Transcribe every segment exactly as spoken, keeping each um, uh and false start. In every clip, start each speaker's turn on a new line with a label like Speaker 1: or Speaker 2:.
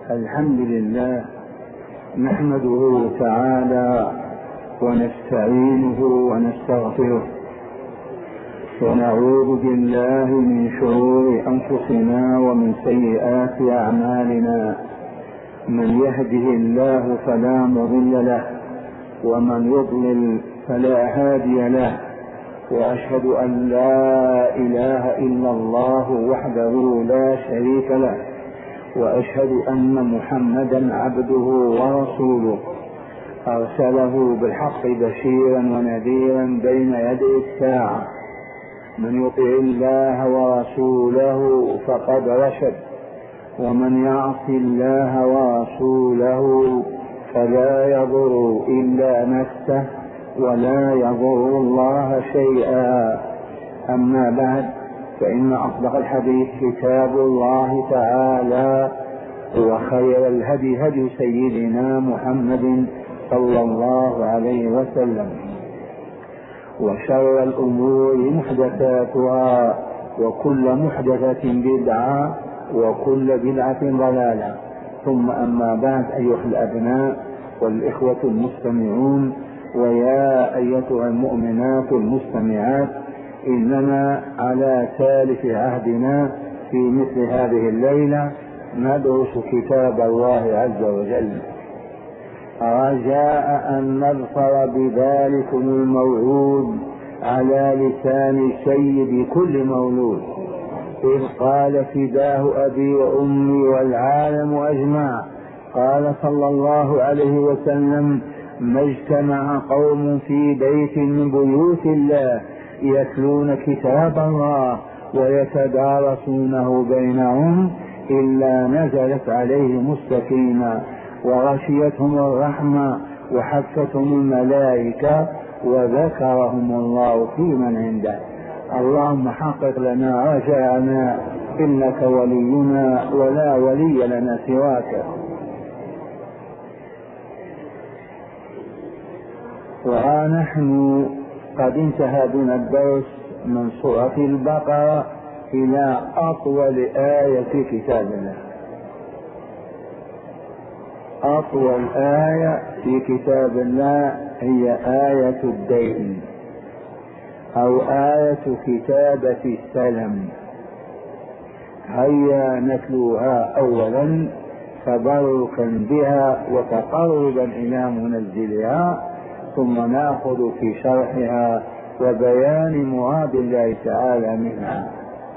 Speaker 1: الحمد لله نحمده تعالى ونستعينه ونستغفره ونعوذ بالله من شرور أنفسنا ومن سيئات أعمالنا. من يهده الله فلا مضل له ومن يضلل فلا هادي له، وأشهد أن لا إله إلا الله وحده لا شريك له، وأشهد أن محمدا عبده ورسوله أرسله بالحق بشيرا ونذيرا بين يدي الساعة. من يطع الله ورسوله فقد رشد، ومن يعص الله ورسوله فلا يضر إلا نفسه ولا يضر الله شيئا. أما بعد، فإن أصدق الحديث كتاب الله تعالى، وخير الهدي هدي سيدنا محمد صلى الله عليه وسلم، وشر الأمور محدثاتها، وكل محدثة بدعة، وكل بدعة ضلالة. ثم أما بعد، أيها الأبناء والإخوة المستمعون، ويا أيتها المؤمنات المستمعات، إننا على ثالث عهدنا في مثل هذه الليلة ندرس كتاب الله عز وجل، رجاء أن نظفر بذلكم الموعود على لسان سيد كل مولود، إذ قال فداه أبي وأمي والعالم أجمع، قال صلى الله عليه وسلم: ما اجتمع قوم في بيت من بيوت الله يتلون كتاب الله ويتدارسونه بينهم إلا نزلت عليهم السكينة وغشيتهم الرحمة وحفتهم الملائكة وذكرهم الله في من عنده. اللهم حقق لنا رجاءنا، إنك ولينا ولا ولي لنا سواك. وها نحن قد انتهى بنا الدرس من سورة البقرة إلى أطول آية في كتاب الله. أطول آية في كتاب الله هي آية الدين، أو آية كتابة السلم. هيا نتلوها أولا تبركا بها وتقربا إلى منزلها، ثم نأخذ في شرحها وبيان مراد الله تعالى منها.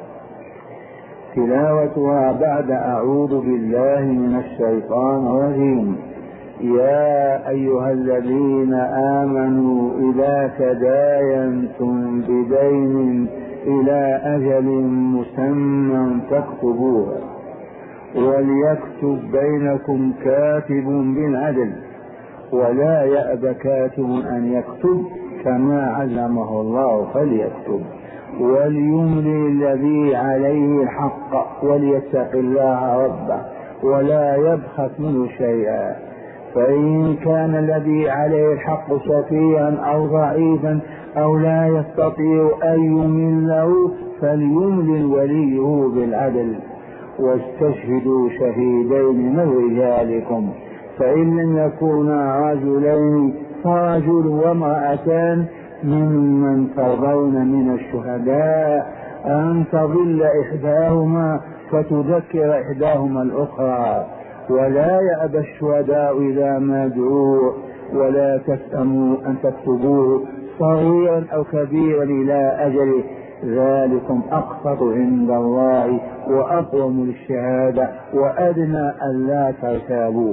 Speaker 1: تلاوتها بعد أعوذ بالله من الشيطان الرجيم. يا أيها الذين آمنوا إذا تداينتم بدين إلى أجل مسمى فاكتبوه، وليكتب بينكم كاتب بالعدل، ولا يأب كاتب أن يكتب كما علمه الله فليكتب، وليملي الذي عليه الحق وليتق الله ربه ولا يبخس منه شيئا، فإن كان الذي عليه الحق سفيها أو ضعيفا أو لا يستطيع أن يمله فليملل وليه بالعدل، واستشهدوا شهيدين من رجالكم، فإن لم يكونا رجلين فرجل وامرأتان ممن ترضون من الشهداء أن تضل إحداهما فتذكر إحداهما الأخرى، ولا يأبى الشهداء إذا ما دعوا، ولا تسأموا أن تكتبوه صغيرا أو كبيرا إلى أجله، ذلكم أقسط عند الله وأقوم للشهادة وأدنى ألا ترتابوا،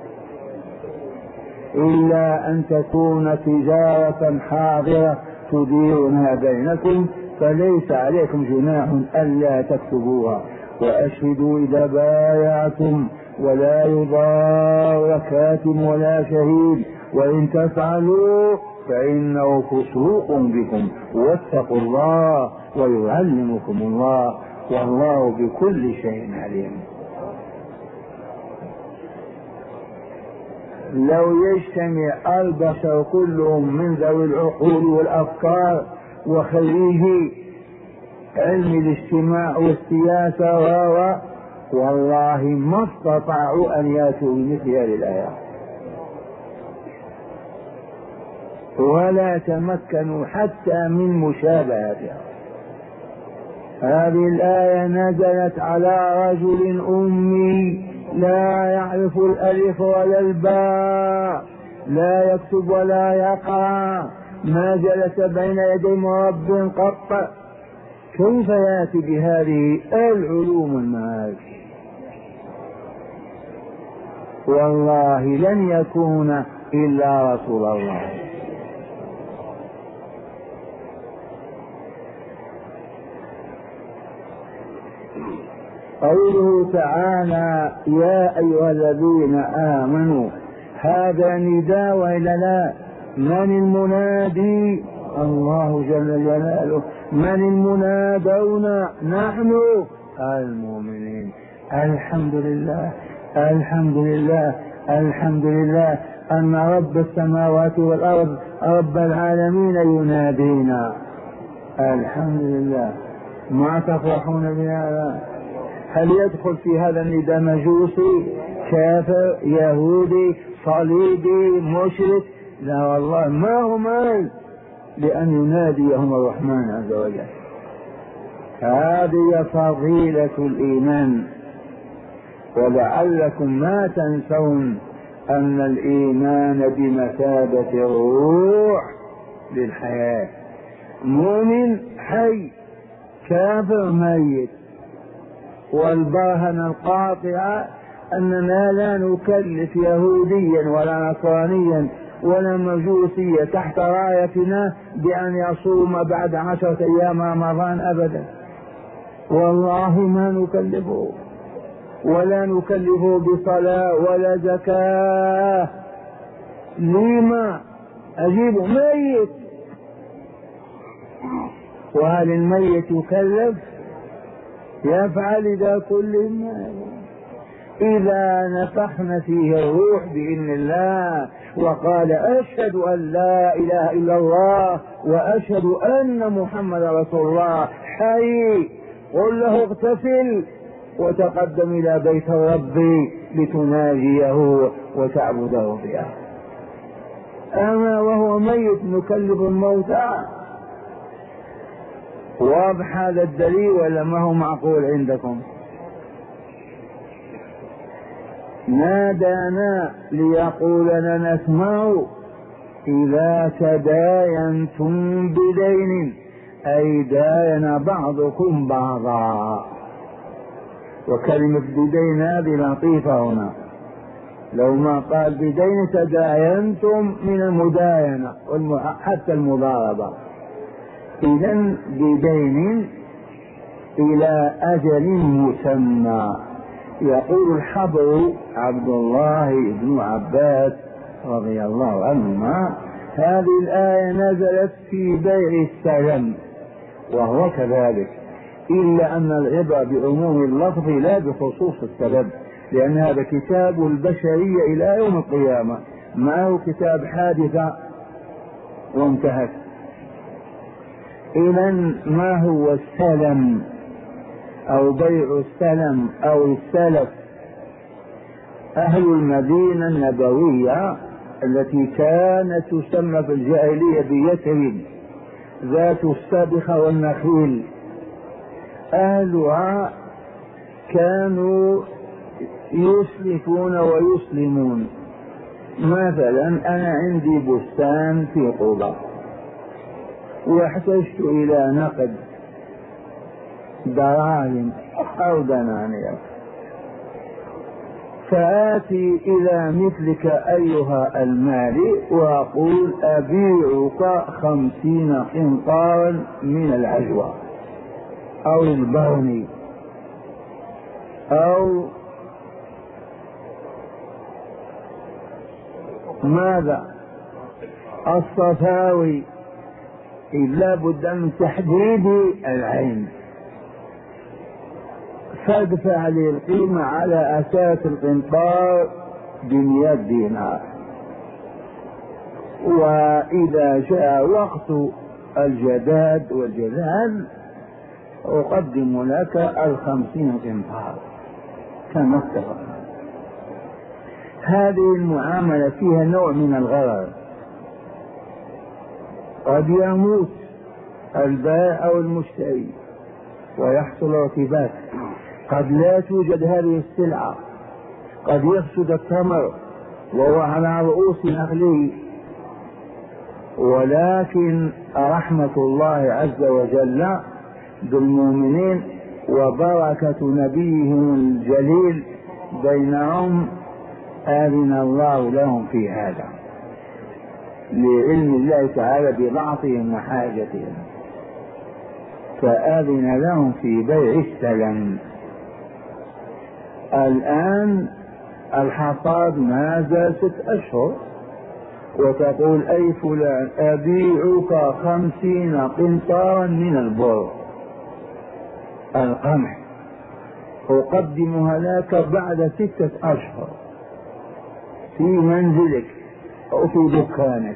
Speaker 1: إلا أن تكون تجارة حاضرة تديرونها بينكم فليس عليكم جناح ألا تكتبوها، وأشهدوا إذا بايعتم، ولا يضار كاتب ولا شهيد، وإن تفعلوا فإنه فسوق بكم، واتقوا الله ويعلمكم الله، والله بكل شيء عليم. لو يجتمع البشر كلهم من ذوي العقول والأفكار وخريجي علم الاجتماع والسياسة والله ما استطاعوا أن يأتوا بمثل هذه الآية ولا تمكنوا حتى من مشابهتها. هذه الآية نزلت على رجل أمي لا يعرف الألف ولا الباء، لا يكتب ولا يقرأ، ما جلس بين يدي مرب قط، كيف يأتي بهذه العلوم المعارف؟ والله لن يكون إلا رسول الله. قوله تعالى يا أيها الذين آمنوا، هذا نداء وإلا لا؟ من المنادي؟ الله جل جلاله. من المنادون؟ نحن المؤمنين. الحمد لله الحمد لله الحمد لله أن رب السماوات والأرض رب العالمين ينادينا. الحمد لله. ما تفرحون بهذا؟ هل يدخل في هذا النداء مجوسي كافر يهودي صليبي مشرك؟ لا والله، ما هم أهل لأن يناديهم الرحمن عز وجل. هذه فضيلة الإيمان. ولعلكم ما تنسون أن الإيمان بمثابة الروح للحياة. مؤمن حي، كافر ميت. والبرهنة القاطعة أننا لا نكلف يهوديا ولا نصرانيا ولا مجوسيا تحت رايتنا بأن يصوم بعد عشرة أيام رمضان أبدا، والله ما نكلفه، ولا نكلفه بصلاة ولا زكاة. لما؟ أجيب ميت. وهل الميت يكلف؟ يفعل إذا كل ما إذا نفخنا فيه الروح بإذن الله وقال أشهد أن لا إله إلا الله وأشهد أن محمد رسول الله حي، قل له اغتسل وتقدم إلى بيت الرب لتناجيه وتعبده بها. أما وهو ميت نكلف الموتى. واضح هذا الدليل ولا ما هو معقول عندكم؟ نادانا ليقول لنا اسمعوا إذا تداينتم بدين، أي داين بعضكم بعضا. وكلمة بدين هذه لطيفة هنا، لو ما قال بدين تداينتم من المداينة حتى المضاربة. إذن بدين إلى أجل مسمى. يقول الحبر عبد الله بن عباس رضي الله عنهما هذه الآية نزلت في بيع السلم وهو كذلك، إلا أن العبرة بعموم اللفظ لا بخصوص السبب، لأن هذا كتاب البشرية إلى يوم القيامة، ما هو كتاب حادثة وانتهت. إذن ما هو السلم أو بيع السلم أو السلف؟ أهل المدينة النبوية التي كانت تسمى في الجاهلية بيثرب ذات السبخة والنخيل، أهلها كانوا يسلفون ويسلمون. مثلا أنا عندي بستان في قبة واحتجت إلى نقد دراهم أو دنانير، فآتي إلى مثلك أيها المالي وأقول أبيعك خمسين قنطارا من العجوة أو البرني أو ماذا الصفاوي، إلا بد من تحديد العين، فادفع لي القيمة على أساس القنطار بمئة دينار، وإذا جاء وقت الجداد والجذاب أقدم لك الخمسين قنطار. كما اتفق. هذه المعاملة فيها نوع من الغرر، قد يموت البائع أو المشتري ويحصل ارتباك، قد لا توجد هذه السلعة، قد يفسد التمر وهو على رؤوس نخله، ولكن رحمة الله عز وجل بالمؤمنين وبركة نبيهم الجليل بينهم آذن الله لهم في هذا لعلم الله تعالى بضعفهم وحاجتهم، فآذن لهم في بيع السلم. الآن الحصاد ما زال ست أشهر، وتقول أي فلان أبيعك خمسين قنطارا من البر القمح أقدمها لك بعد ستة أشهر في منزلك أو في دكانك.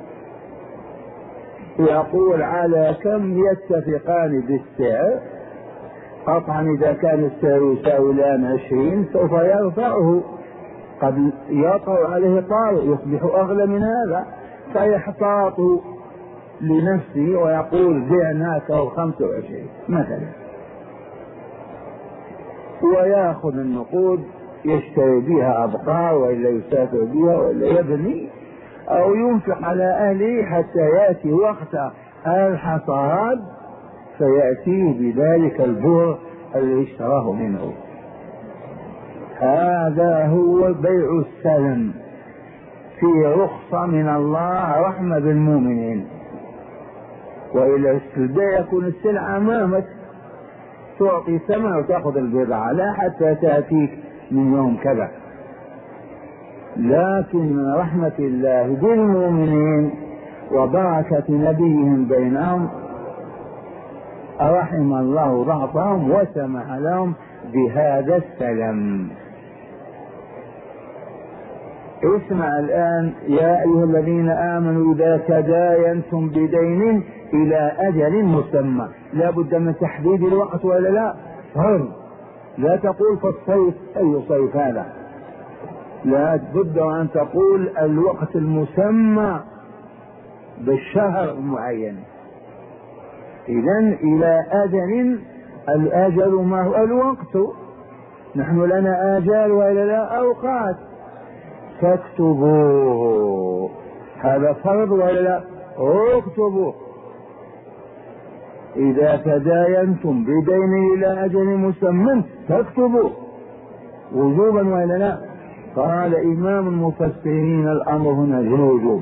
Speaker 1: يقول على كم يتفقان بالسعر؟ قطعا إذا كان السعر يساوي الآن عشرين سوف يرفعه، قد يطر عليه طارئ يصبح أغلى من هذا، فيحتاط لنفسه ويقول بعناك أو خمسة وعشرين مثلا، ويأخذ النقود يشتري بها أبقار وإلا يسافر بها وإلا يبني أو ينفق على أهله حتى يأتي وقت الحصاد فيأتيه بذلك البر الذي اشتراه منه. هذا هو بيع السلم في رخصة من الله رحمة بالمؤمنين، وإلى البيع يكون السلعة أمامك تعطي ثمن وتأخذ البضاعة لا حتى تأتيك من يوم كذا. لكن من رحمة الله بالمؤمنين وبركة نبيهم بينهم رحم الله ضعفهم وسمح لهم بهذا السلم. اسمع الآن يا أيها الذين آمنوا إذا تداينتم بدين إلى أجل مسمى، لا بد من تحديد الوقت ولا لا؟ فرض، لا تقول في الصيف أي صيف هذا، لا بد أن تقول الوقت المسمى بالشهر المعين. إذن إلى أجل، الأجل ما هو الوقت، نحن لنا آجال وإلا لا أوقات، فاكتبوه، هذا فرض ولا لا؟ اكتبوه إذا تداينتم بدين إلى أجل مسمى فاكتبوه وجوبا ولا لا؟ قال إمام المفسرين الأمر هنا الوجوب.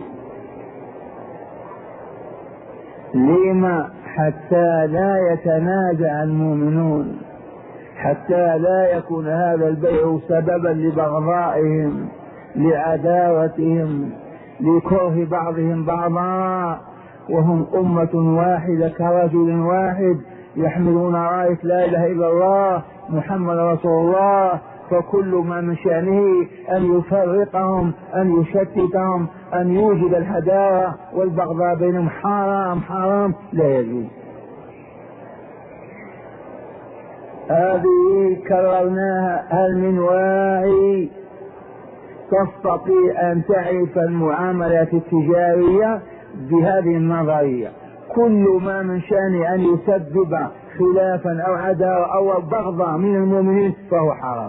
Speaker 1: لما؟ حتى لا يتنازع المؤمنون، حتى لا يكون هذا البيع سببا لبغضائهم، لعداوتهم، لكره بعضهم بعضا، وهم أمة واحدة كرجل واحد يحملون راية لا إله إلا الله محمد رسول الله، فكل ما من شأنه أن يفرقهم، أن يشتتهم، أن يوجد الحداوة والبغضاء بينهم. حرام حرام لا يجوز. هذه كررناها، هل من واعي تستطيع أن تعرف المعاملات التجارية بهذه النظرية؟ كل ما من شأن أن يسبب خلافا أو عداوة أو بغضا من المؤمنين فهو حرام،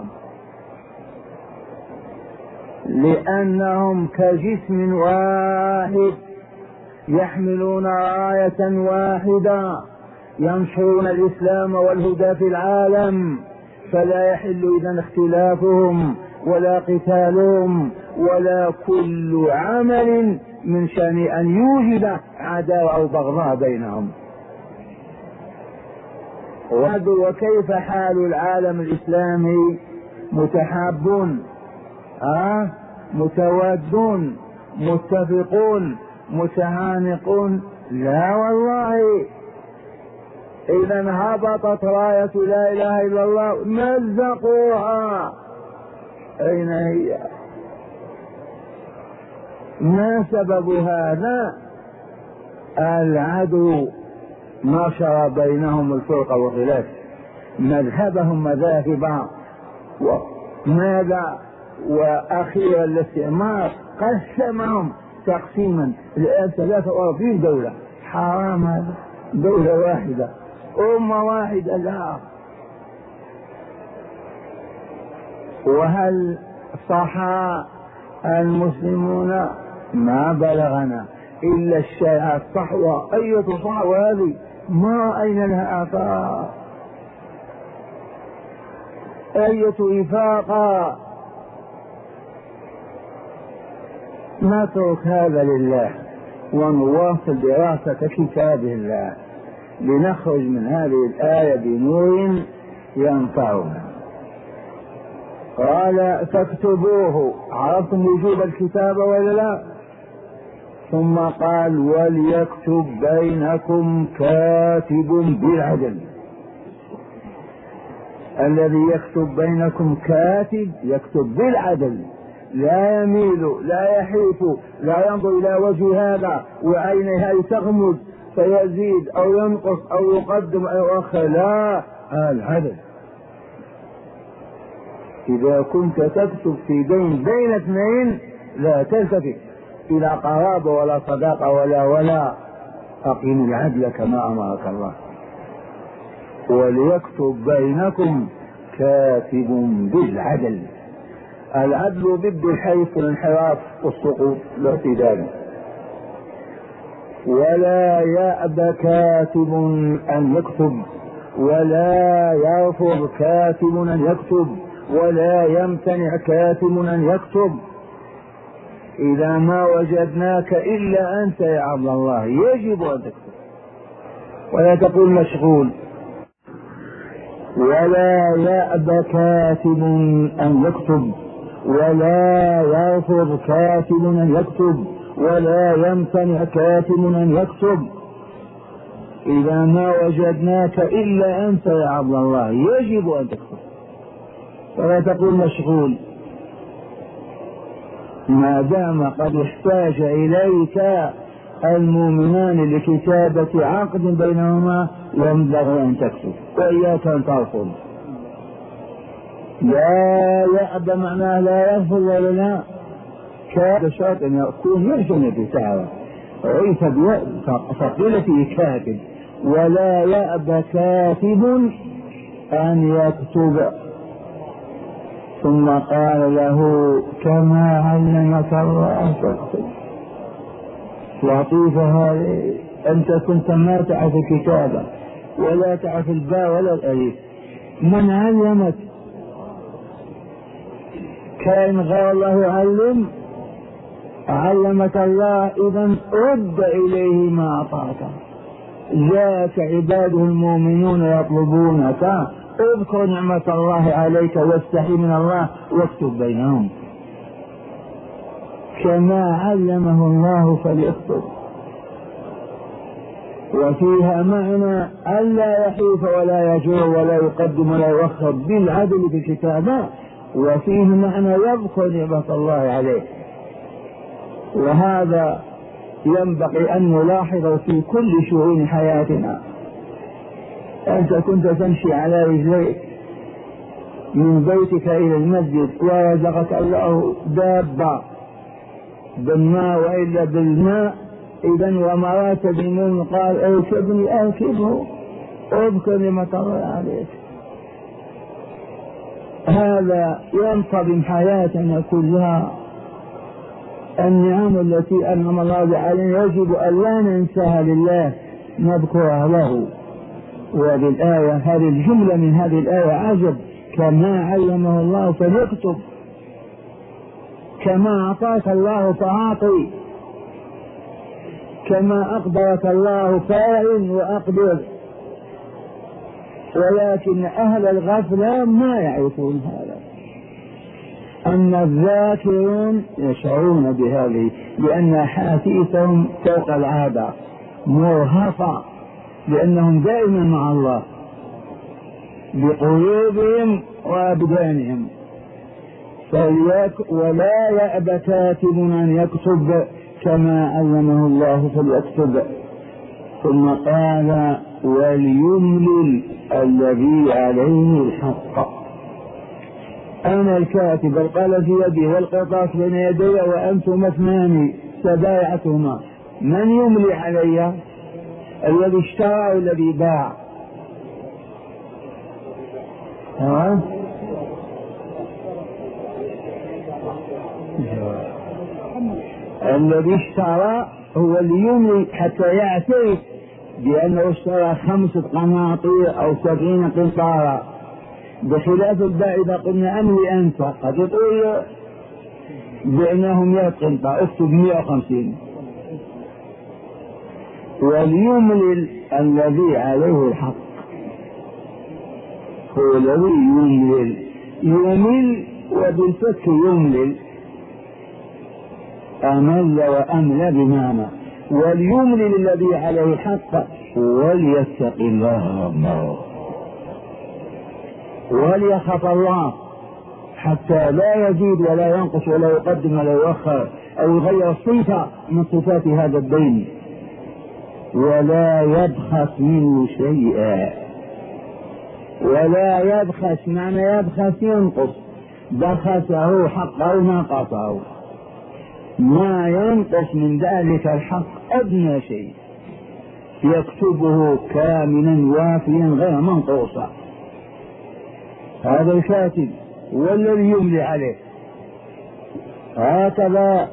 Speaker 1: لأنهم كجسم واحد يحملون راية واحدة ينشرون الإسلام والهدى في العالم، فلا يحل إذن اختلافهم ولا قتالهم ولا كل عمل من شأن أن يوجد عداوة أو بغضاء بينهم. وكيف حال العالم الإسلامي؟ متحابون، آه متوادون، متفقون، متعانقون؟ لا والله. إذا هبطت راية لا إله إلا الله مزقوها. أين هي؟ ما سبب هذا؟ العدو نشر بينهم الفرقة والخلاف، مذهبهم مذاهب وماذا وأخيرا الاستعمار قسمهم تقسيما. الآن ثلاثة وأربعين دولة. حرام هذا، دولة واحدة أمة واحدة. لا. وهل صح المسلمون؟ ما بلغنا إلا الشيعة الصحوة. أية صحوة هذه؟ ما أين لها آثار؟ أية وفاقة؟ نترك هذا لله ونواصل دراسة كتاب الله لنخرج من هذه الآية بنور ينفعنا. قال فاكتبوه. عرفتم وجوب الكتابة ولا لا؟ ثم قال وليكتب بينكم كاتب بالعدل. الذي يكتب بينكم كاتب يكتب بالعدل، لا يميل، لا يحيف، لا ينظر إلى وجه هذا وعينه هذه تغمض فيزيد أو ينقص أو يقدم أو يؤخر. لا، العدل. إذا كنت تكتب في دين بين اثنين لا تلتفت إلى قرابة ولا صداقة ولا ولا أقيم العدل كما أمرك الله. وليكتب بينكم كاتب بالعدل. العدل ضد الحيف والانحراف والسقوط والاعتدال. ولا يأبى كاتب أن يكتب، ولا يرفض كاتب أن يكتب، ولا يمتنع كاتب أن يكتب. إذا ما وجدناك إلا أنت يا عبد الله يجب أن تكتب، ولا تقول مشغول. ولا يأبى كاتب أن يكتب، ولا يرفض كاتب أن يكتب، ولا يمتنع كاتب أن يكتب. إذا ما وجدناك إلا أنت يا عبد الله يجب أن تكتب، ولا تقول مشغول. ما دام قد احتاج إليك المؤمنان لكتابة عقد بينهما ينبغي أن تكتب، وإياك أن ترفض. لا يأبى معناه لا يرفض ولا لا. كاتب شرط أن يكون يرجم الكتابة، وليس فقيل فيه كاتب. ولا يأبى كاتب أن يكتب. ثم قال له كما علمك الله تكتب. لطيفة هذه. أنت كنت ما تعرف الكتابة ولا تعرف الباء ولا الألف، من علمك؟ كان غير الله يعلم؟ علمك الله. إذا رد إليه ما أعطاك. جاءك عباده المؤمنون يطلبونك، اذكر نعمة الله عليك واستحي من الله واكتب بينهم. كما علمه الله فليكتب. وفيها معنى ألا يحيف ولا يجور ولا يقدم ولا يؤخر بالعدل في الكتابة، وفيه معنى يذكر نعمة الله عليه. وهذا ينبغي أن نلاحظه في كل شؤون حياتنا. أنت كنت تمشي على رجليك من بيتك إلى المسجد ورزقك الله دابة بالماء وإلا بالماء، إذن ومرات بالماء قال أركبني أركبه، اذكر نعمة الله عليك. هذا ينتظم حياتنا كلها. النعم التي أنعم الله علينا يجب أن لا ننساها لله، نذكرها له. وبالآية هذه الجملة من هذه الآية عجب. كما علمه الله فليكتب. كما أعطاك الله فأعطي، كما أقدرك الله فاعل وأقدر. ولكن أهل الغفلة ما يعرفون هذا. أما الذاكرون يشعرون بهذه، لأن حاسيسهم فوق العادة مرهفة، لأنهم دائما مع الله بقلوبهم وأبدانهم. ولا يأبى كاتب أن يكتب كما علمه الله فليكتب. ثم قال وليملل الذي عليه الحق. أنا الكاتب القلم في يدي والقرطاس بين يدي وأنتم اثنان تبايعتهما، من يملي علي؟ الذي اشترى والذي باع؟ ها؟ الذي اشترى هو اللي يملي حتى يعترف بأنه اشترى خمسة قناطير أو سبعين قنطارا، بخلاف البائع إذا قلنا أملي أنت قد يقول بعناه مئة قنطار اكتب مئة وخمسين. وليملل الذي عليه الحق، هو الذي يملل، يمل وبالفتح يملل، أمل وأمل بمعنى. وليملل الذي عليه الحق وليتق الله ربه وليخاف الله، حتى لا يزيد ولا ينقص ولا يقدم ولا يؤخر أو يغير صفة من صفات هذا الدين، ولا يبخس منه شيئا. ولا يبخس معنى يبخس ينقص، بخسه حقه نقصه، ما ينقص من ذلك الحق أدنى شيء، يكتبه كاملا وافيا غير منقوصا. هذا الكاتب والذي يملي عليه هكذا.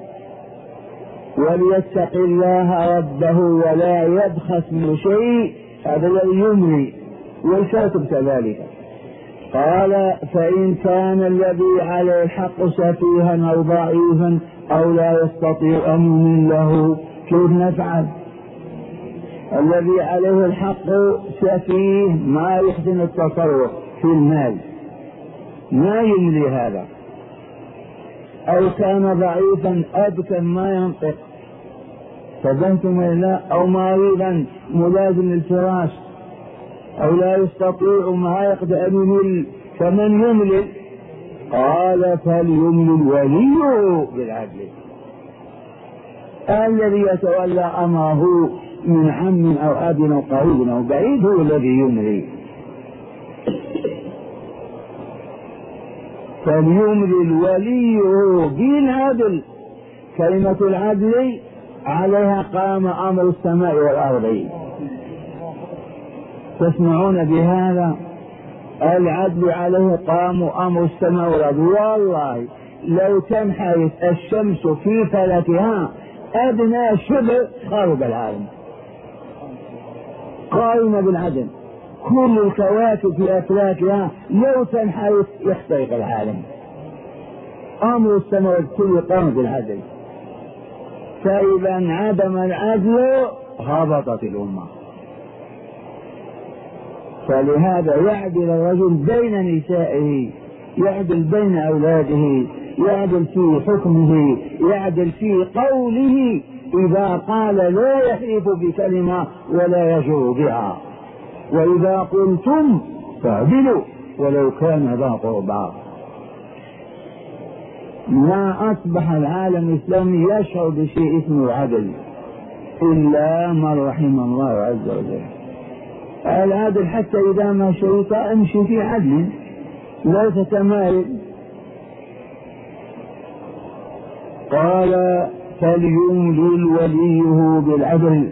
Speaker 1: وليتق الله ربه ولا يبخس من شيء، هذا الذي يملي، والكاتب كذلك. قال فإن كان الذي عليه الحق سفيها أو ضعيفا أو لا يستطيع أن يمل له، كيف نفعل؟ الذي عليه الحق سفيه ما يحسن التصرف في المال، ما يملي هذا. أو كان ضعيفا أبكا ما ينطق، فدمتم إلى أو مريضا ملازم للفراش، أو لا يستطيع ما يقدر أن يمل، فمن يملل؟ قال فليملل وليه بالعدل، الذي يتولى أمره من عم أو أب أو قريب أو بعيد هو الذي يملي. فليملل وليه بالعدل. كلمة العدل عليها قام أمر السماء والأرض، تسمعون بهذا؟ العدل عليه قام أمر السماء والأرض. والله لو تنحرف الشمس في فلكها أدنى شبه خرب العالم. قائمة بالعدل، كل الكواكب في أفلاكها لو تنحرف يخترق العالم. أمر السماء كل قام بالعدل، فإذا انعدم العدل هبطت الأمة. فلهذا يعدل الرجل بين نسائه، يعدل بين أولاده، يعدل في حكمه، يعدل في قوله، إذا قال لا يحلف بكلمة ولا يجر بها، وإذا قلتم فاعدلوا ولو كان ذا قربى. ما أصبح العالم الإسلامي يشعر بشيء اسمه العدل إلا من رحم الله عز وجل. العدل حتى إذا ما شئت امشي في عدل لا تتمايل. قال فليملل وليه بالعدل،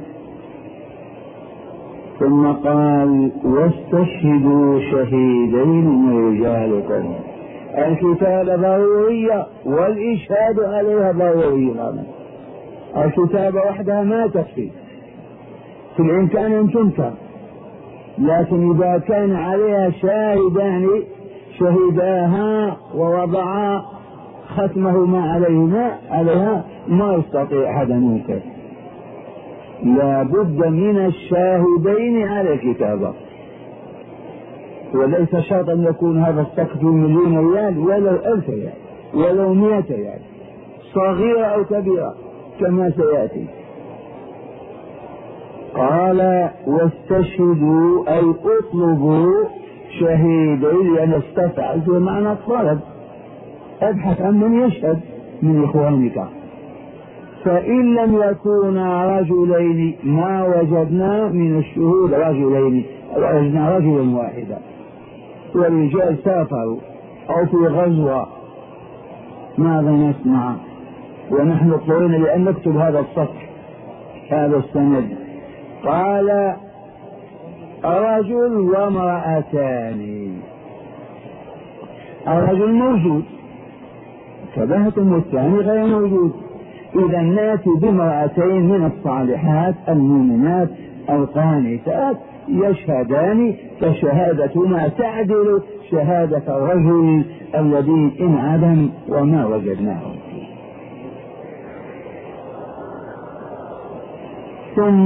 Speaker 1: ثم قال واستشهدوا شهيدين من رجالكم. الكتابة ضرورية والإشهاد عليها ضروري. الكتابة وحدها ما تكفي، في الإمكان أن تنكر، لكن إذا كان عليها شاهدان شهداها ووضعا ختمهما عليهما عليها ما يستطيع أحد أن ينكر. لا بد من الشاهدين على الكتابة، وليس شرط أن يكون هذا السقف مليون ريال ولو ألف ريال ولو مئة ريال، صغيرة أو كبيرة كما سيأتي. قال واستشهدوا أي اطلبوا شهيدين، لأن استفعل في معنى الطلب، ابحث عن من يشهد من إخوانك. فإن لم يكونا رجلين ما وجدنا من الشهود رجلين، وجدنا رجلا واحدا، والرجال سافروا أو في غزوة، ماذا نسمع؟ ونحن اضطرينا لأن نكتب هذا السطر، هذا السند. قال رجل وامرأتان. الرجل موجود شبهتم، والثاني غير موجود. إذا ناتي بامرأتين من الصالحات المؤمنات القانتات يشهدان، فشهادتنا تعدل شهادة الرجل الذي انعدم وما وجدناه. ثم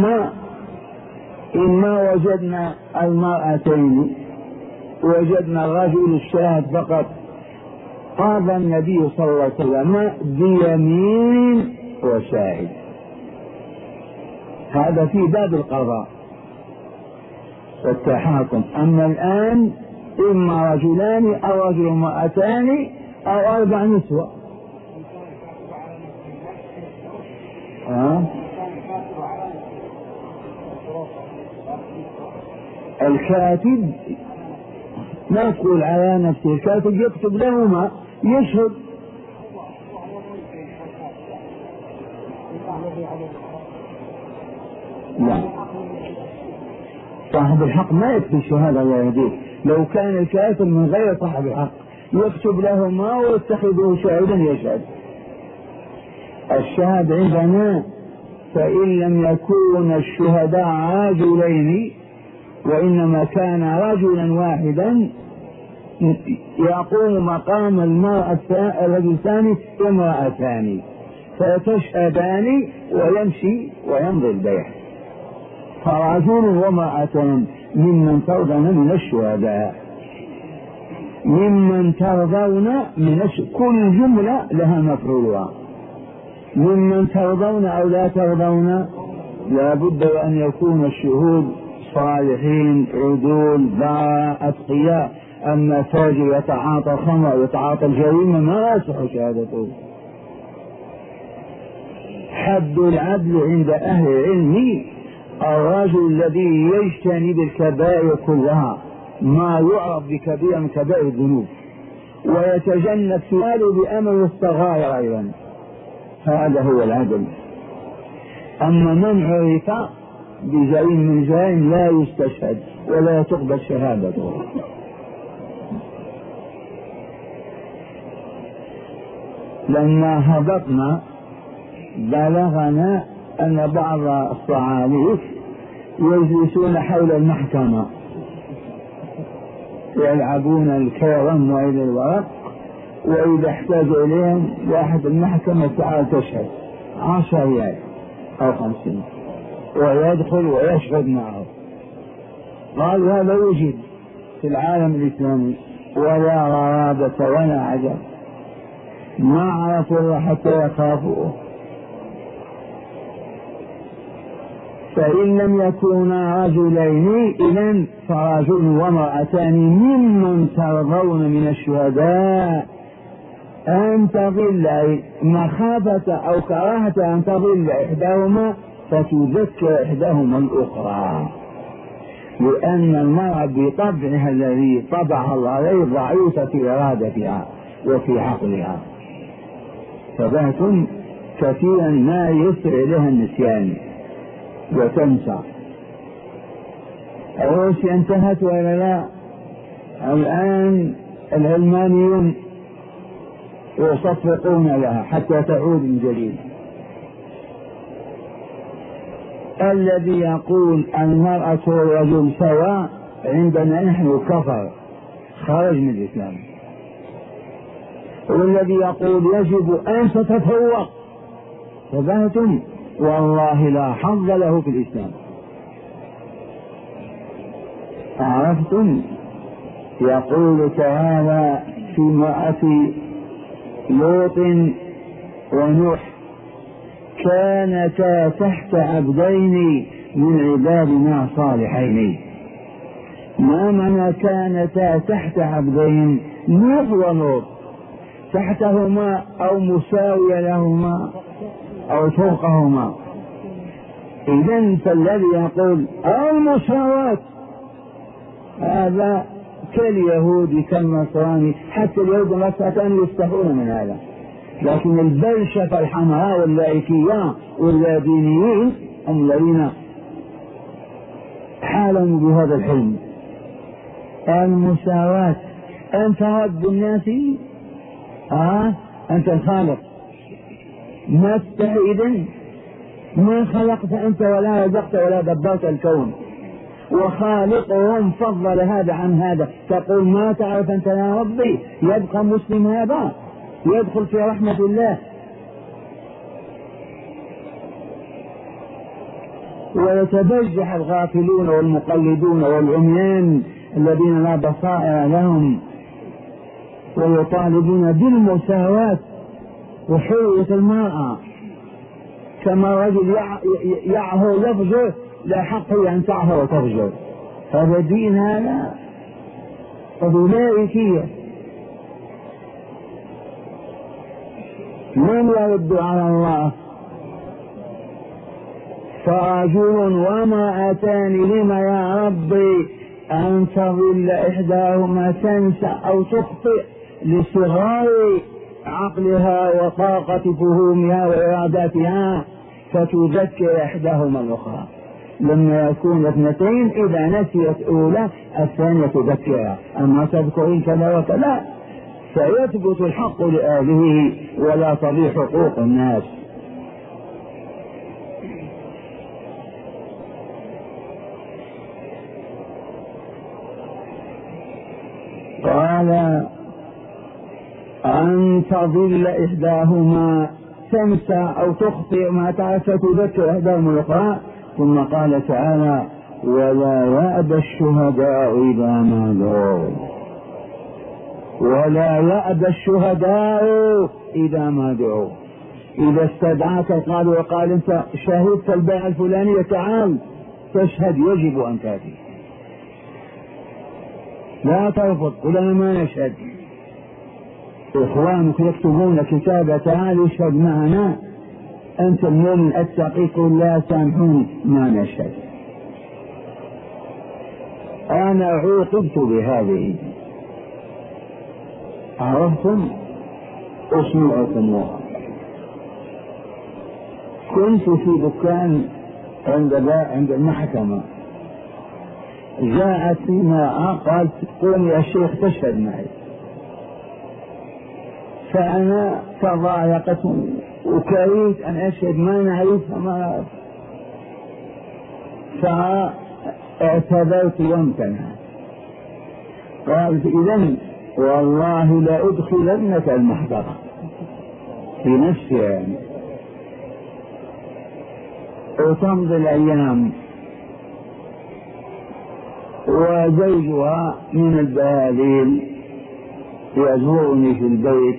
Speaker 1: إما وجدنا المرأتين وجدنا الرجل الشاهد فقط، قال النبي صلى الله عليه وسلم بيمين وشاهد. هذا في باب القضاء والتحاكم. أما الآن إما رجلان أو رجل وامرأتان أو أربع نسوة. أه؟ الكاتب ما تقول على نفسه، الكاتب يكتب لهما يشهد. لا، صاحب الحق ما يكتب شهادة الله يهديه. لو كان الكاتب من غير صاحب الحق يكتب لهما ويتخذه شاهدا يشهد. الشاهد عندنا فإن لم يكون الشهداء رجلين وإنما كان رجلا واحدا يقوم مقام المرأة الرجل الثاني امرأتان، فتشهدان ويمشي ويمضي البيع. فرجل وامرأتان ممن ترضون من الشهداء، ممن ترضون من الشهداء، كل جملة لها مفعولها. ممن ترضون أو لا ترضون، لا بد أن يكون الشهود صالحين عدول ضاء أتقياء. أما تاجر يتعاطى الخمر ويتعاطى الجريمة ما يصح شهادته. حد العدل عند أهل العلم الرجل الذي يجتنب الكبائر كلها، ما يعرف بكبير من كبائر الذنوب، ويتجنب سؤاله بأمر الصغائر أيضا، هذا هو العدل. أما من عرف بجريم من جرائم لا يستشهد ولا تقبل شهادته. لما هبطنا بلغنا أن بعض الصعاليك يجلسون حول المحكمة يلعبون الكرم وإلى الورق، وإذا احتاج إليهم واحد المحكمة تعال تشهد عشر ريال أو خمسين، ويدخل ويشهد معه. قالوا هذا يوجد في العالم الإسلامي ولا غرابة ولا عجب، ما عرفوا الله حتى يخافوه. فإن لم يكونا رجلين إذن فرجل وامرأتان ممن ترضون من الشهداء أن تضل، مخافة أو كراهة أن تضل إحداهما فتذكر إحداهما الأخرى، لأن المرأة بطبعها الذي طبعها الله عليه ضعيفة في إرادتها وفي عقلها، فبات كثيرا ما يسرع لها النسيان وتنسى. روسيا انتهت ولا لا؟ الآن العلمانيون يصفقون لها حتى تعود من جديد. الذي يقول المرأة والرجل سواء عندنا نحن كفر، خرج من الإسلام. والذي يقول يجب أن تتفوق فبهتم، والله لا حظ له في الإسلام. عرفتم؟ يقول تعالى في امرأة لوط ونوح كانتا تحت عبدين من عبادنا صالحين. ما معنى كانتا تحت عبدين؟ نوح ولوط تحتهما أو مساوية لهما أو فوقهما. إذن فالذي يقول المساواة هذا كاليهود كالنصراني، حتى اليهود والنصارى كانوا يستحون من هذا، لكن البلشفة الحمراء واللائكية واللادينيين هم الذين حالموا بهذا الحلم. المساواة، أنت رب الناس، آه أنت الخالق، ما تستحي إذن، ما خلقت أنت ولا رزقت ولا دبرت الكون، وخالقهم فضل هذا عن هذا، تقول ما تعرف أنت يا ربي؟ يبقى مسلم هذا يدخل في رحمة الله. ويتبجح الغافلون والمقلدون والعميان الذين لا بصائر لهم، ويطالبون بالمساواة وحرية المرأة، كما رجل يعهو لفظه لا حق أن تعهو وتفجر، هذا دين، هذا أولئكية. من يرد على الله؟ فرجل وامرأتان، لما يا ربي أن تضل إحداهما تنسى أو تخطئ لصغار عقلها وطاقة فهومها وإراداتها، فتذكر إحداهما الأخرى. لما يكون اثنتين إذا نسيت أولى الثانية تذكرها، أما تذكرين كذا وكذا فيثبت الحق لأهله ولا تضيع حقوق الناس. قال أن تضل إحداهما تنسى أو تخطئ ما تعرف تذكر إحداهما الأخرى. ثم قال تعالى ولا يأبى الشهداء إذا ما دعوا، ولا يأبى الشهداء إذا ما دعوا. إذا استدعاك قال وقال أنت شهدت البيعة الفلانية تعال تشهد، يجب أن تأتي، لا ترفض قل أنا ما نشهد. إخوانك يكتبون كتابة تعال اشهد معنا، أنت المؤمن التقي قل لا سامحوني ما نشهد. أنا عوقبت بهذه، عرفتم؟ أسمعكم. كنت في دكان عند عند المحكمة، جاءت امرأة قالت قوم يا شيخ تشهد معي، فأنا تضايقت وكرهت أن أشهد ما نعرفها ما فاعتذرت وامتنعت. قالت إذن والله لا أدخلنك المحضرة في نفسي يعني. وتمضي الأيام وزوجها من البهاليل يزورني في البيت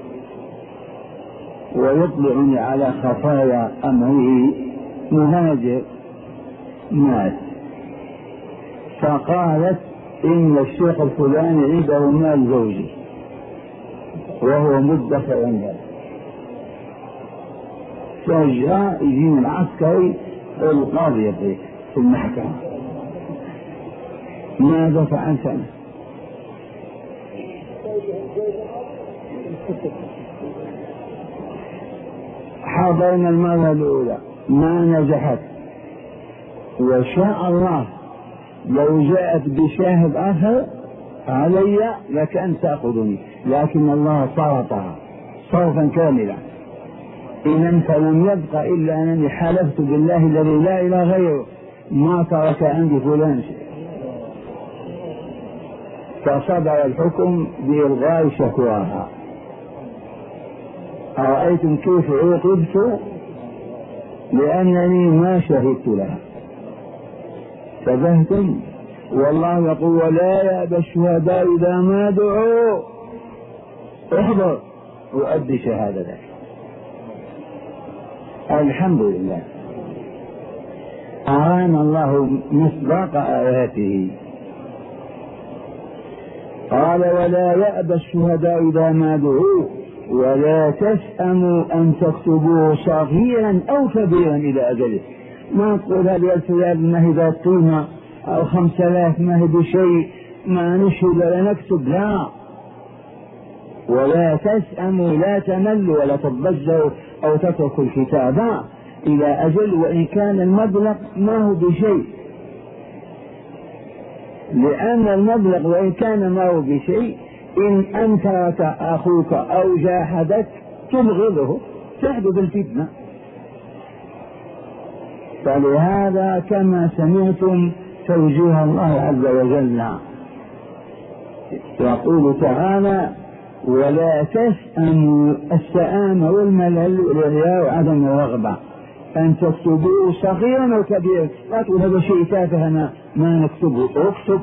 Speaker 1: ويطلعني على خفايا أمره، مهاجر مات، فقالت إن الشيخ الفلاني عنده مال زوجي وهو مدخر عنده، فجاء يجيني العسكري القاضي في المحكمة ماذا فعلت أنا؟ حضرنا المرة الأولى ما نجحت، وشاء الله لو جاءت بشاهد آخر علي لكأن تأخذني، لكن الله صرفها صرفا كاملا. إذا فلم يبق إلا أنني حلفت بالله الذي لا إله غيره ما ترك عندي فلان شيء، فصدر الحكم بإلغاء شكواها. أرأيتم كيف عوقبت؟ لأنني ما شهدت لها. فذهتم والله يقول ولا يأبى الشهداء إذا ما دعوا، احضر وأدي شهادتك. الحمد لله أرانا الله مصداق آياته. قال ولا يأبى الشهداء إذا ما دعوا ولا تسأموا أن تكتبوه صغيرا أو كبيرا إلى أجله. ما تقول هذه الثياب ما هي ذات قيمة أو خمس آلاف ما هي بشيء، ما نشهد ولا نكتب، لا. ولا تسأموا، لا تملوا ولا تضجروا أو تتركوا الكتابة إلى أجل وإن كان المبلغ ما هو بشيء، لأن المبلغ وإن كان ما هو بشيء إن أنكرك أخوك أو جاحدك تبغضه تحدث الفتنة. فلهذا كما سمعتم توجيه الله عز وجل يقول تعالى: ولا تسأموا. السآم والملل والرياء وعدم الرغبة أن تكتبوه صغيرا أو كبيرا. لا تقول هذا شيء تافه أنا ما نكتبه، اكتب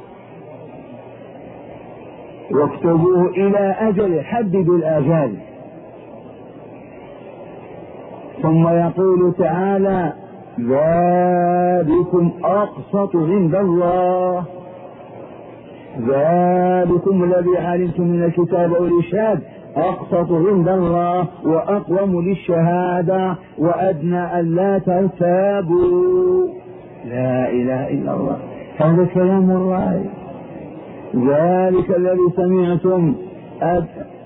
Speaker 1: واكتبوه إلى أجل، حددوا الآجال. ثم يقول تعالى: ذلكم أقسط عند الله. ذلكم الذي علمتم من الكتاب والإرشاد أقسط عند الله وأقوم للشهادة وأدنى ألا ترتابوا. لا إله إلا الله، هذا كلام الله. ذلك الذي سمعتم أد...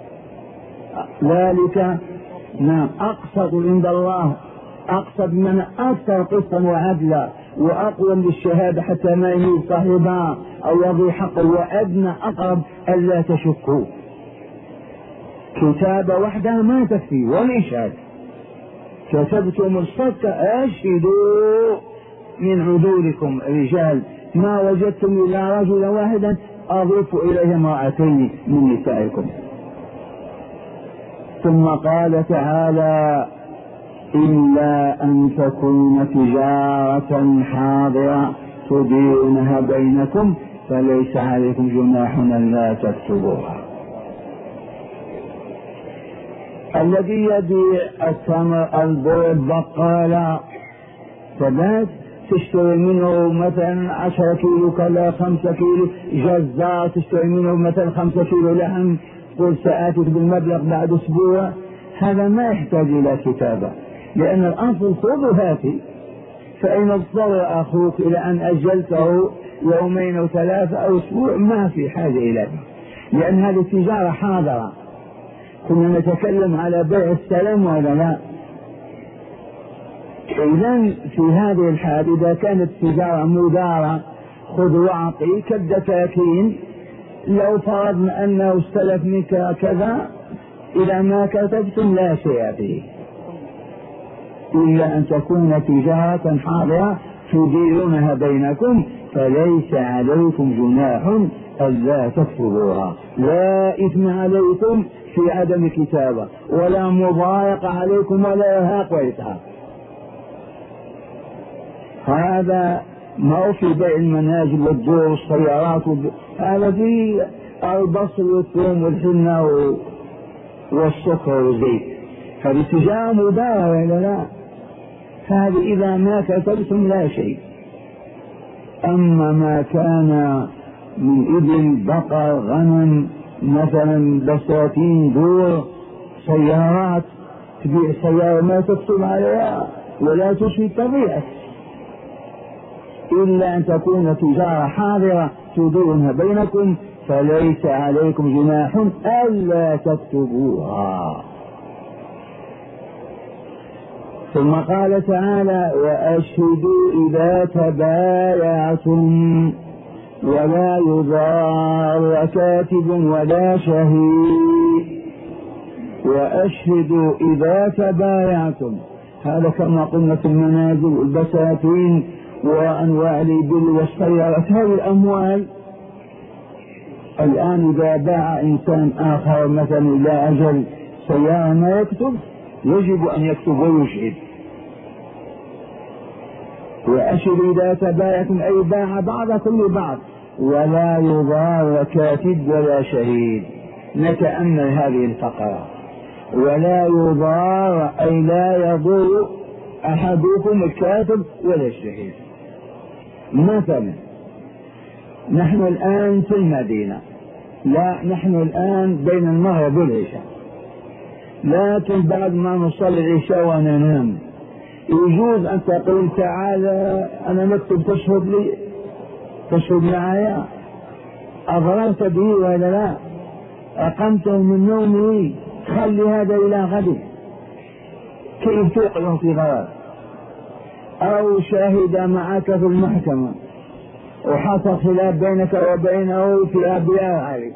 Speaker 1: ذلك نعم أقسط عند الله، أقسط من أكثر قسطا وعدلا وأقوم للشهادة حتى ما يميل صاحبها أو يضي حقه، وأدنى أقرب ألا تشكوا. كتابة وحدها ما تكفي والإشهاد. كتبتم الصدق أشهدوا من عدولكم رجال، ما وجدتم إلا رجلا واحدا أضيفوا إليه امرأتين من نسائكم. ثم قال تعالى: إلا أن تكون تجارة حاضرة تديرونها بينكم فليس عليكم جناح ألا تكتبوها. الذي يبيع التمر البر البقالة ثبات تشتري منه مثلا عشرة كيلو كلا خمسة كيلو، جزار تشتري منه مثلا خمسة كيلو لحم، قل سآتيك بالمبلغ بعد أسبوع، هذا ما يحتاج إلى كتابة، لأن الأصل خذ هاتي. فإن اضطر أخوك إلى أن أجلته يومين أو ثلاثة أو أسبوع ما في حاجة إليه، لأن هذه التجارة حاضرة. كنا نتكلم على بيع السلام ولا لا؟ إذن في هذه الحالة إذا كانت التجارة مدارة خذ واعطي كالدكاكين، لو فرضنا أنه استلف منك كذا إذا ما كتبتم لا شيء فيه، إلا أن تكون تجارة حاضرة تديرونها بينكم فليس عليكم جناح ألا تكتبوها. لا إثم عليكم في عدم كتابة ولا مضايقة عليكم ولا إرهاق وإتعاب. هذا ما هو في بيع المنازل والدور والسيارات، هذا في البصل والثوم والحنة والسكر والزيت، هذه تجارة مدارة ولا لا؟ هذه إذا ما كتبتم لا شيء. أما ما كان من إبل بقر غنم مثلا بساتين دور سيارات، تبيع سيارة ما تكتب عليها ولا تشفي طبيعة، إلا أن تكون تجارة حاضرة تديرونها بينكم فليس عليكم جناح ألا تكتبوها. ثم قال تعالى: وأشهدوا إذا تبايعتم ولا يضار كاتب ولا شهيد. وأشهدوا إذا تبايعتم، هذا كما قلنا في المنازل والبساتين وأنواع الإبل والسيارات، هذه الأموال. الآن إذا باع إنسان آخر مثلا إلى أجل سيارة ما يكتب، يجب أن يكتب ويشهد. وأشهد إذا تبايعتم أي باع بعضكم لبعض ولا يضار كاتب ولا شهيد. نتأمل هذه الفقرة: ولا يضار أي لا يضر أحدكم الكاتب ولا الشهيد. مثلا نحن الآن في المدينة، لا نحن الآن بين المغرب والعشاء، لكن بعد ما نصلي العشاء وننام يجوز أن تقول تعالى أنا نكتب تشهد لي، تشهد معايا، أضررت به ولا لا؟ أقمته من نومه، خلي هذا إلى غد، كيف توقعه في غرار؟ أو شاهد معك في المحكمة وحصل خلاف بينك وبينه في أبياء عليك،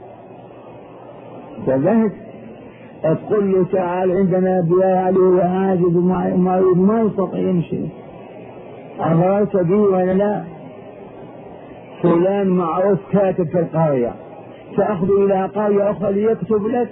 Speaker 1: فذهب تقول له تعال عندنا أبياء عليه وعاجز ومريض ما يستطيع يمشي، أضررت به ولا لا؟ فلان معروف كاتب في القرية، تأخذ إلى قرية أخرى ليكتب لك،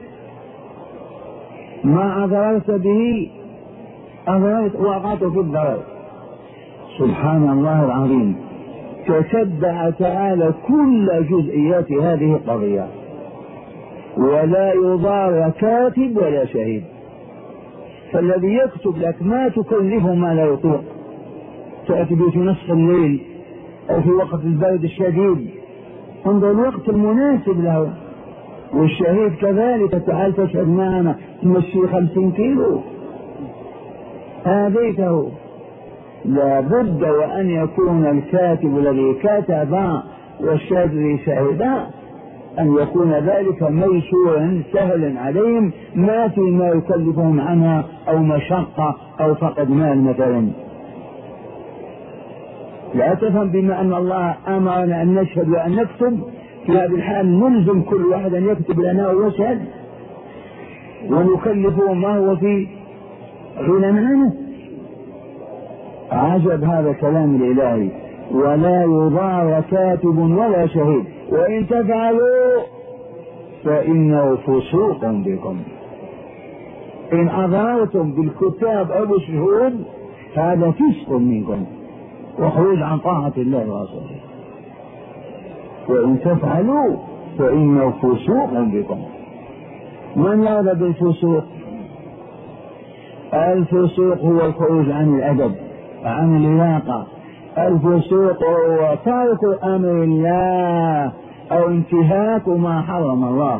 Speaker 1: ما أضررت به، أضررت وقعت في الضرر. سبحان الله العظيم، تتبع تعالى كل جزئيات هذه القضية، ولا يضار كاتب ولا شهيد. فالذي يكتب لك ما تكلفه ما لا يطيق، تأتي به في نصف الليل أو في وقت البرد الشديد، انظر الوقت المناسب له. والشهيد كذلك، تعال تشهد معنا تمشي خمسين كيلو هديته. لا بد وأن يكون الكاتب الذي كتب والشاهد الذي شهد أن يكون ذلك ميسورا سهلا عليهم، ما في ما يكلفهم عنها أو مشقة أو فقد مال مثلا. لا تفهم بما أن الله أمرنا أن نشهد وأن نكتب، في هذه الحال نلزم كل واحد أن يكتب لنا ويشهد ونكلفه ما هو في غنى عنه. عجب هذا كلام الإلهي، ولا يضار كاتب ولا شهيد، وإن تفعلوا فإنه فسوق بكم. إن أضررتم بالكتاب أو بالشهود هذا فسق منكم وخروج عن طاعة الله ورسوله، وإن تفعلوا فإنه فسوق بكم. من يرضى بالفسوق؟ الفسوق هو الخروج عن الأدب، عن اللياقة. الفسوق هو ترك أمر الله أو انتهاك ما حرم الله.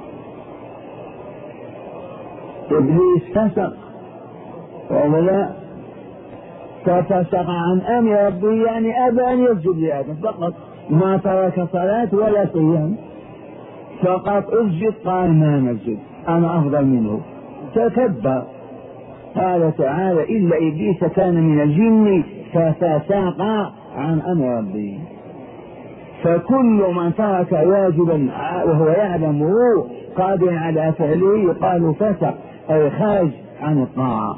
Speaker 1: إبليس فسق ولا لا؟ ففسق عن أمر ربه، يعني أبى أن يسجد لآدم فقط، ما ترك صلاة ولا صيام، فقط اسجد، قال ما نسجد أنا أفضل منه، تكبر. قال تعالى إلا إبليس كان من الجن ففسق عن أمر ربه. فكل من ترك واجبا وهو يعلمه قادر على فعله يقال فسق، أي خارج عن الطاعة.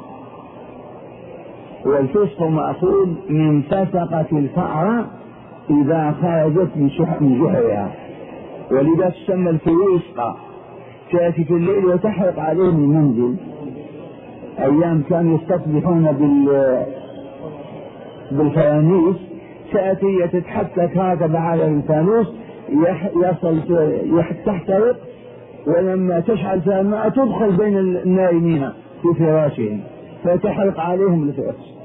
Speaker 1: والفسق مأخوذ من فسقة الفأرة إذا خرجت من جحرها، ولذا تسمى الفوسقة. تأتي في الليل وتحرق عليهم المنزل. أيام كانوا يستصبحون بال بالفوانيس، تأتي تتحكك هكذا على الفانوس يصل تحترق، ولما تشعل فيها الماء تدخل بين النائمين في فراشهم فتحرق عليهم الفرش.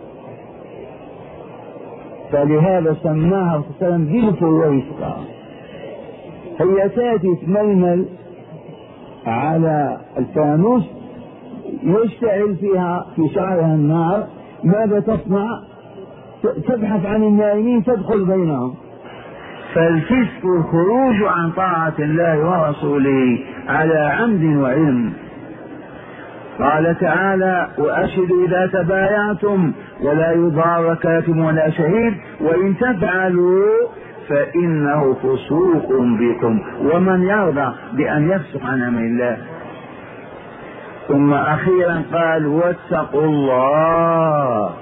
Speaker 1: فلهذا سماها صلى الله عليه وسلم بالفوسقة. هي تأتي تململ على الفانوس يشتعل فيها في شعرها النار، ماذا تصنع؟ تبحث عن النائمين تدخل بينهم. فالفسق الخروج عن طاعة الله ورسوله على عمد وعلم. قال تعالى وأشهدوا إذا تبايعتم ولا يضار كاتب ولا شهيد وإن تفعلوا فإنه فسوق بكم. ومن يرضى بأن يفسق عن أمر الله؟ ثم أخيرا قال واتقوا الله.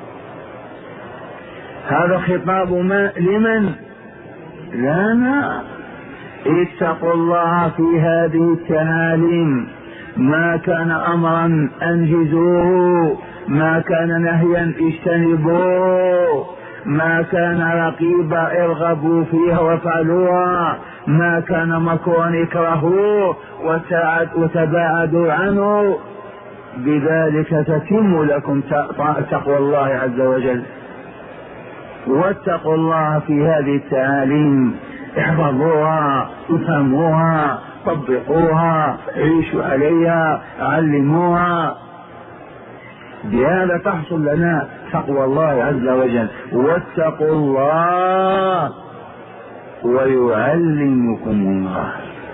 Speaker 1: هذا خطاب ما لمن؟ لنا. اتقوا الله في هذه التعاليم، ما كان أمرا أنجزوه، ما كان نهيا اجتنبوه، ما كان رقيبا ارغبوا فيها وافعلوها، ما كان مكروها اكرهوه وتباعدوا عنه. بذلك تتم لكم تقوى الله عز وجل. واتقوا الله في هذه التعاليم، احفظوها، افهموها، طبقوها، عيشوا عليها، علموها. بهذا تحصل لنا تقوى الله عز وجل. واتقوا الله ويعلمكم الله.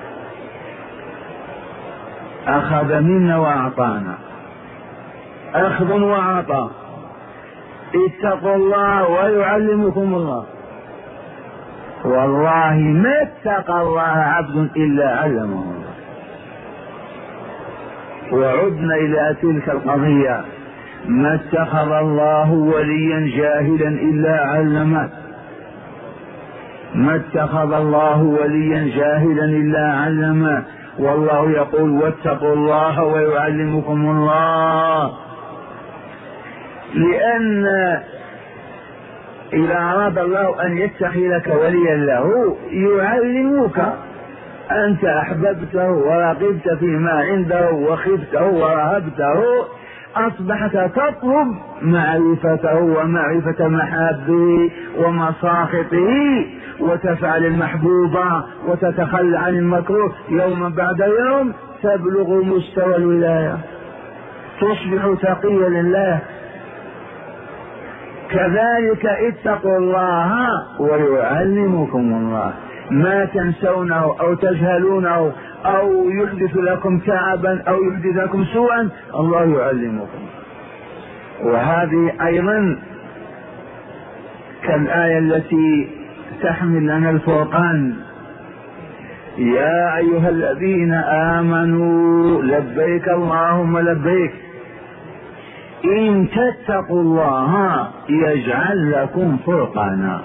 Speaker 1: أخذ منا وأعطانا، أخذ وعطاء. اتقوا الله ويعلمكم الله. والله ما اتقى الله عبد إلا علمه الله. وعدنا إلى تلك القضية: ما اتخذ الله وليا جاهلا إلا علمه، ما اتخذ الله وليا جاهلا إلا علمه. والله يقول: واتقوا الله ويعلمكم الله. لأن إذا أراد الله أن يتخذك وليا له يعلمك. أنت أحببته ورغبت فيما عنده وخفته ورهبته، أصبحت تطلب معرفته ومعرفة محابه ومساخطه، وتفعل المحبوب وتتخلى عن المكروه. يوما بعد يوم تبلغ مستوى الولاية، تصبح تقيا لله. كذلك اتقوا الله ويعلمكم الله. ما تنسونه أو تجهلونه أو يحدث لكم تعبا أو يحدث لكم سوءا، الله يعلمكم. وهذه أيضا كالآية التي تحمل لنا الفرقان: يا أيها الذين آمنوا لبيك اللهم لبيك إن تتقوا الله يجعل لكم فرقانا.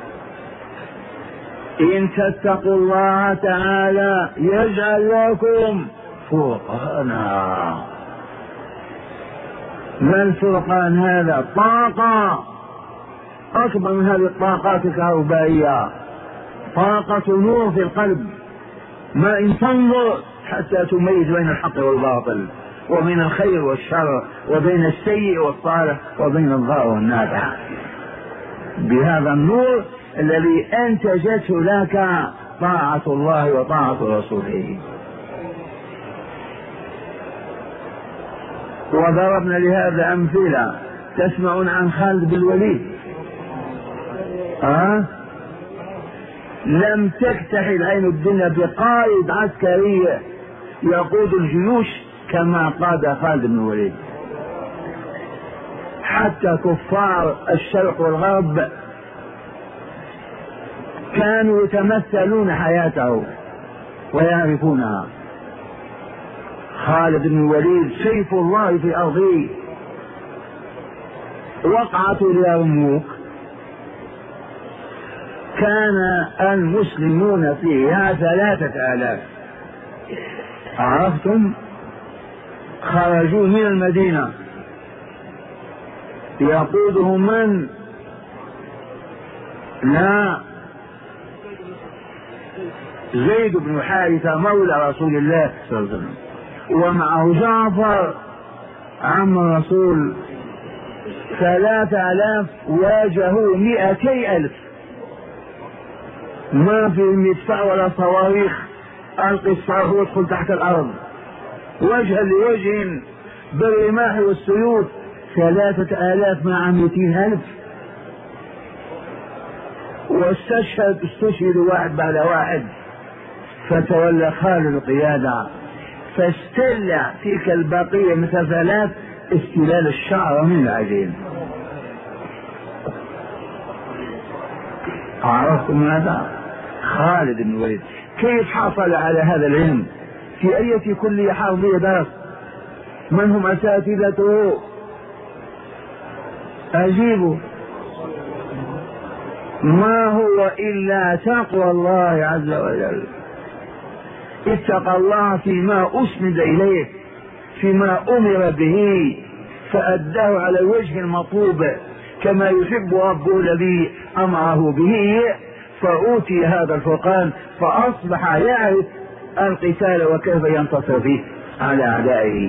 Speaker 1: إن تتقوا الله تعالى يجعل لكم فرقانا. ما الفرقان هذا؟ طاقة أكبر من هذه الطاقات الكهربائية، طاقة نور في القلب. ما إن تنظر حتى تميز بين الحق والباطل، وبين الخير والشر، وبين السيء والصالح، وبين الضار والنافع، بهذا النور الذي أنتجته لك طاعة الله وطاعة رسوله. وضربنا لهذا أمثلة. تسمعون عن خالد بن الوليد؟ أه؟ لم تكتحل عين الدنيا بقائد عسكري يقود الجيوش كما قاد خالد بن الوليد. حتى كفار الشرق والغرب كانوا يتمثلون حياته ويعرفونها. خالد بن الوليد سيف الله في أرضه. وقعة اليرموك كان المسلمون فيها ثلاثة آلاف، عرفتم؟ خرجوا من المدينة يقودهم من؟ لا، زيد بن حارثة مولى رسول الله صلى الله عليه وسلم، ومعه جعفر عم الرسول. ثلاثة آلاف واجهوا مئتي ألف، ما في مدفع ولا صواريخ. ألقي الصاروخ وادخل تحت الأرض وجها لوجه بالرماح والسيوف. ثلاثة آلاف مع مئتين ألف. واستشهد استشهد واحد بعد واحد. فتولى خالد القيادة، فاستل تلك البقية مثل ثلاث استلال الشعر من العجين. عرفتم ماذا؟ خالد بن الوليد كيف حصل على هذا العلم؟ في أي كلية حربية درس؟ من هم أساتذته؟ أجيبوا. ما هو إلا تقوى الله عز وجل. اتقى الله فيما أسند إليه، فيما أمر به، فأداه على الوجه المطلوب كما يحب ربه الذي أمره به، فأوتي هذا الفرقان فأصبح يعرف القتال وكيف ينتصر فيه على أعدائه.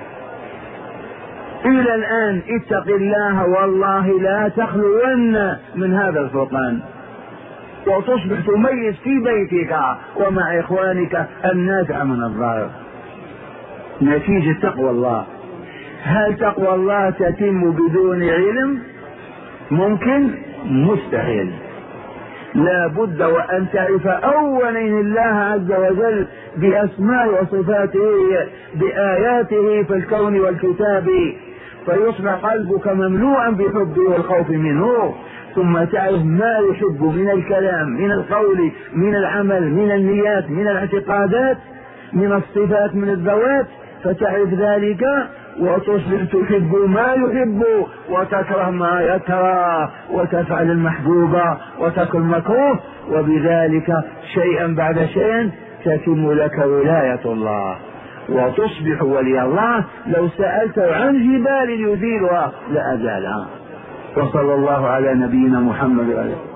Speaker 1: إلى الآن اتق الله والله لا تخلون من هذا الفرقان، وتصبح تميز في بيتك ومع إخوانك النافع من الضار، نتيجة تقوى الله. هل تقوى الله تتم بدون علم؟ ممكن؟ مستحيل. لا بد وأن تعرف أولا الله عز وجل بأسماء وصفاته بآياته في الكون والكتاب، فيصبح قلبك مملوءا بحبه والخوف منه. ثم تعرف ما يحب من الكلام، من القول، من العمل، من النيات، من الاعتقادات، من الصفات، من الذوات، فتعرف ذلك وتصبح تحب ما يحب وتكره ما يكره، وتفعل المحبوب وتكره المكروه، وبذلك شيئا بعد شيء تتم لك ولاية الله وتصبح ولي الله. لو سألته عن جبال يزيلها لأزالها. وصلى الله على نبينا محمد وعلى